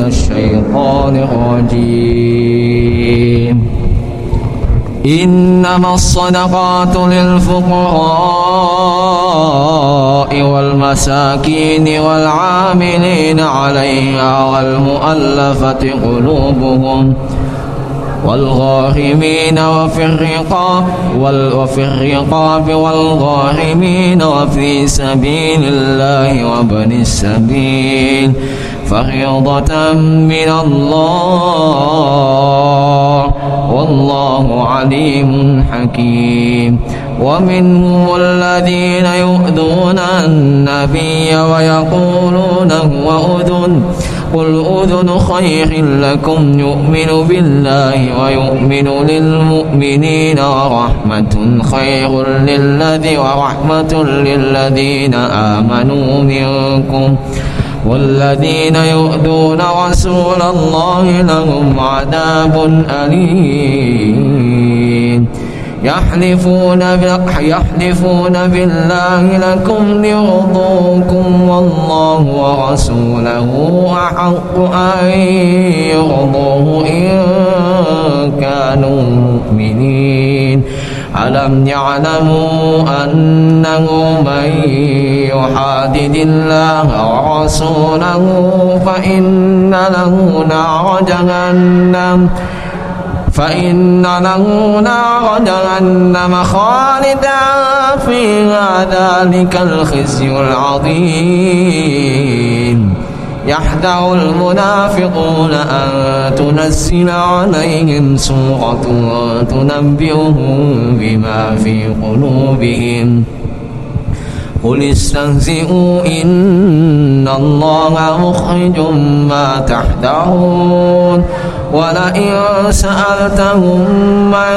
الشيطان الرجيم. إنما الصدقات للفقراء والمساكين والعاملين عليها والمؤلفة قلوبهم والغارمين وفي الرقاب والغارمين وفي سبيل الله وابن السبيل فريضة من الله والله عليم حكيم. ومنهم الذين يؤذون النبي ويقولون هو أذن قل أذن خير لكم يؤمن بالله ويؤمن للمؤمنين ورحمة للذين آمنوا منكم والذين يؤذون رسول الله لهم عذاب أليم. يحلفون بالله لكم ليرضوكم والله ورسوله أحق أن يرضوه إن كانوا مؤمنين. ألم يعلموا أنه من يحادد الله ورسوله فإن له نار جهنم خالدا فيها ذلك الخزي العظيم. يحذر المنافقون أن تنزل عليهم سورة تنبئهم بما في قلوبهم قل استهزئوا إن الله مخرج ما تحذرون. ولئن سألتهم من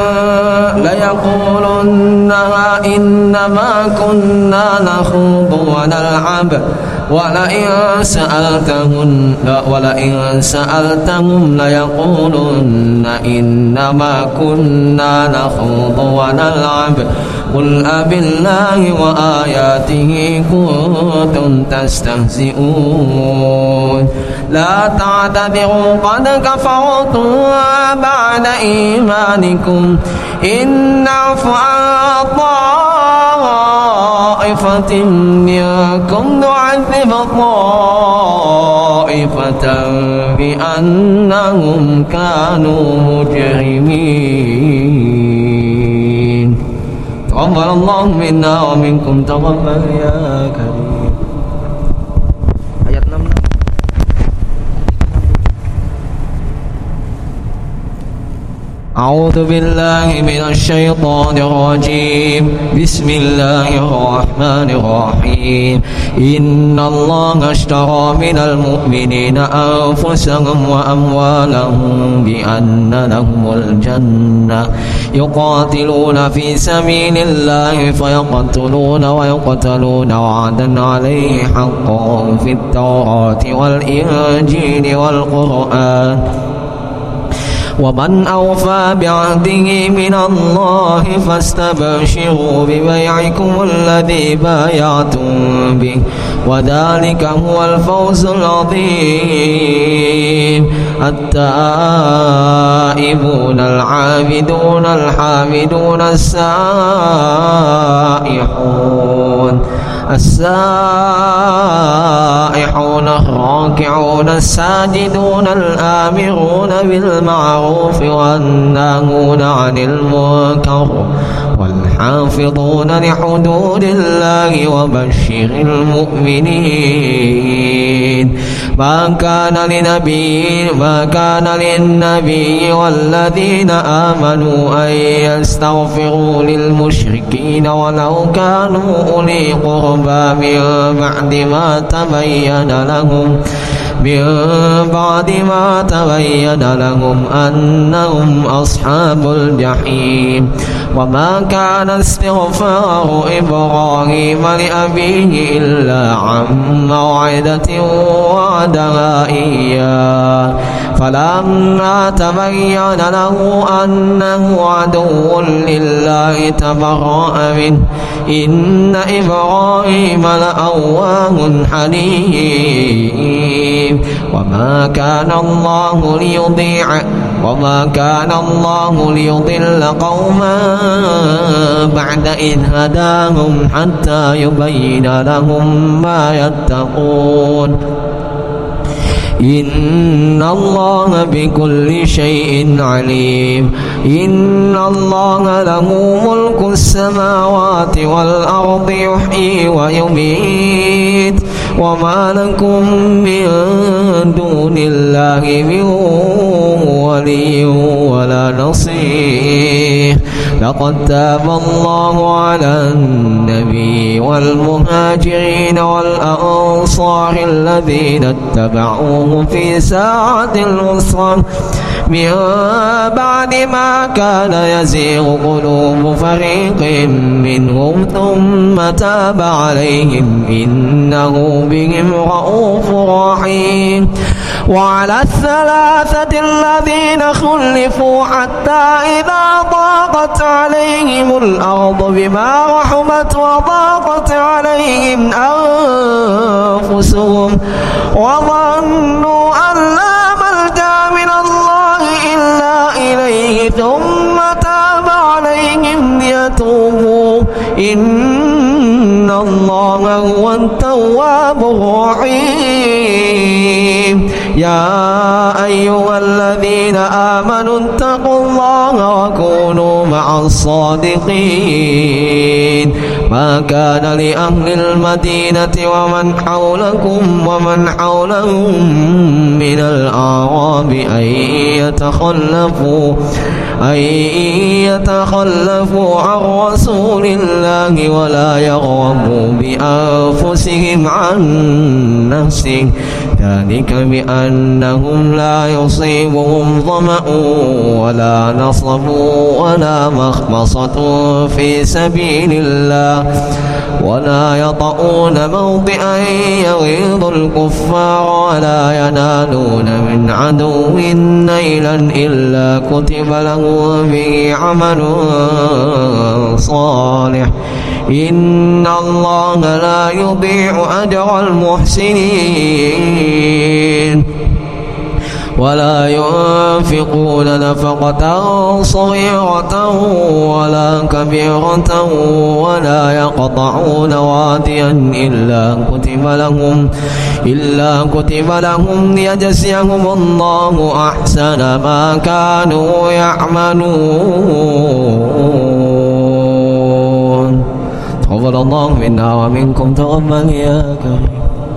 ليقولن إنما كنا نخوض ونلعب ولئن سألتهم ليقولن إنما كنا نخوض ونلعب قل أبالله وآياته كنتم تستهزئون. لا تعتذروا قد كفرتم بعد إيمانكم إن نعف عن طائفة منكم نعذب طائفة بأنهم كانوا مجرمين. تقبل الله منا ومنكم تقبل يا كريم. ayat 6. أعوذ بالله من الشيطان الرجيم. بسم الله الرحمن الرحيم. إن الله اشترى من المؤمنين أنفسهم وأموالهم بأن لهم الجنة يقاتلون في سبيل الله فيقتلون ويقتلون وعدا عليه حقا في التوراة والإنجيل والقرآن ومن أوفى بعهده من الله فاستبشروا ببيعكم الذي بايعتم به وذلك هو الفوز العظيم. التائبون العابدون الحامدون السائحون الراكعون الساجدون الآمرون بالمعروف والناهون عن المنكر والحافظون لحدود الله وبشر المؤمنين. ما كان للنبي والذين آمنوا أن يستغفروا للمشركين ولو كانوا أولي قربى من بعد ما تبين لهم أنهم أصحاب الجحيم. وما كان استغفار إبراهيم لأبيه إلا عن موعدة وعدها إياه فلما تبين له أنه عدو لله تبرأ منه إن إبراهيم لأواه حليم وما كان الله ليضل قوما بعد إذ هداهم حتى يبين لهم ما يتقون إن الله بكل شيء عليم إن الله له ملك السماوات والأرض يحيي ويميت وما لكم من دون الله من ولي ولا نصير لقد تاب الله على النبي والمهاجرين والأنصار الذين اتبعوه في ساعة العسرة من بعد ما كان يزيغ قلوب فريق منهم ثم تاب عليهم إنه بهم رؤوف رحيم وعلى الثلاثة الذين خلفوا حتى إذا ضاقت عليهم الأرض بما رحبت وضاقت عليهم أنفسهم وظنوا أن لا ملجأ من الله إلا إليه ثم تاب عليهم ليتوبوا إن الله هو التواب الرحيم يا أيها الذين آمنوا اتقوا الله وكونوا مع الصادقين ما كان لأهل المدينة ومن حولهم من الأعراب أن يتخلفوا عن رسول الله ولا يرغبوا بأنفسهم عن نفسه ذلك بأنهم لا يصيبهم ظمأ ولا نصب ولا مخمصة في سبيل الله ولا يطؤون موطئا يغيظ الكفار ولا ينالون من عدو نيلا إلا كتب له به عمل صالح إن الله لا يضيع أجر المحسنين ولا ينفقون نفقة صغيرة ولا كبيرة ولا يقطعون واديا إلا كتب لهم ليجزيهم الله أحسن ما كانوا يعملون تقبل الله منا ومنكم تقبل يا كريم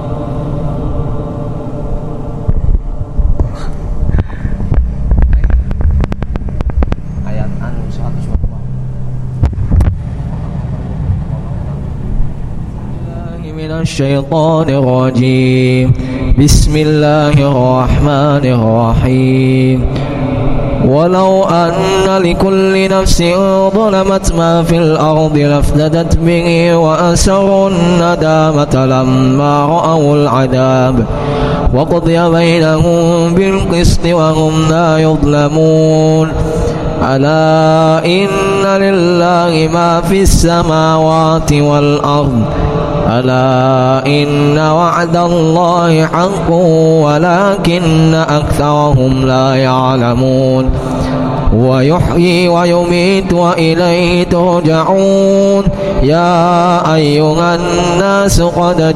الشيطان الرجيم بسم الله الرحمن الرحيم ولو أن لكل نفس ظلمت ما في الأرض لافتدت به وأسروا الندامة لما رأوا العذاب وقضي بينهم بالقسط وهم لا يظلمون ألا إن لله ما في السماوات والأرض ألا إن وعد الله حق ولكن أكثرهم لا يعلمون ويحيي ويميت وإليه ترجعون يا أيها الناس قد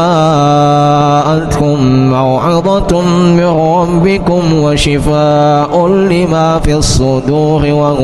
جاءتكم موعظة من ربكم وشفاء لما في الصدور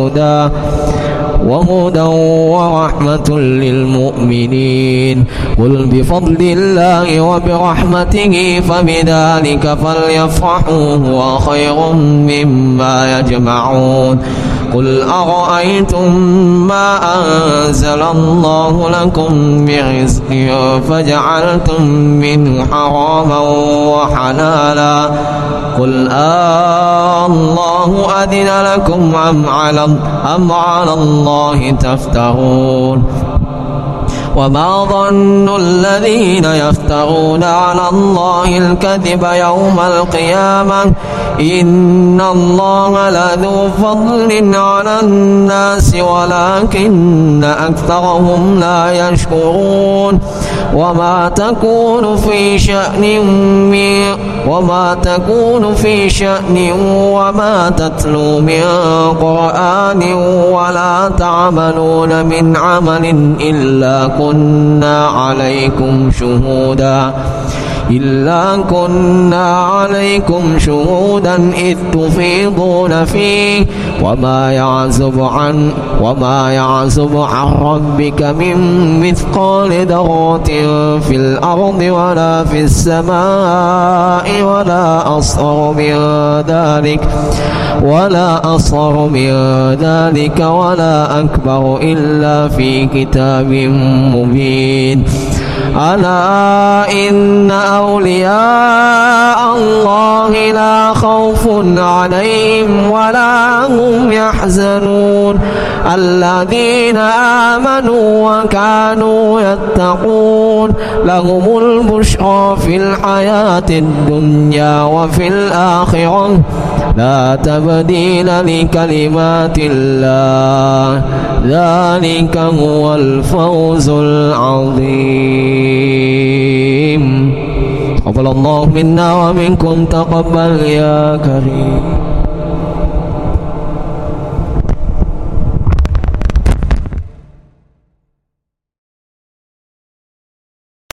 وهدى ورحمة للمؤمنين قل بفضل الله وبرحمته فبذلك فليفرحوا هو خير مما يجمعون قل أرأيتم ما أنزل الله لكم من رزق فجعلتم منه حراما وحلالا قل الله أذن لكم أم على الله تفترون وما ظن الذين يفترون على الله الكذب يوم القيامة إن الله لذو فضل على الناس ولكن أكثرهم لا يشكرون وما تكون في شأن وما تتلو من قرآن ولا تعملون من عمل إلا كنا عليكم شهودا إذ تفيضون فيه وما يعزب عن ربك من مثقال ذرة في الأرض ولا في السماء ولا أصغر من ذلك ولا أكبر إلا في كتاب مبين ألا إن أولياء الله لا خوف عليهم ولا هم يحزنون الذين آمنوا وكانوا يتقون لهم البشرى في الحياة الدنيا وفي الآخرة لا تبديل لكلمات الله ذلك هو الفوز العظيم. تقبل الله منا ومنكم تقبل يا كريم.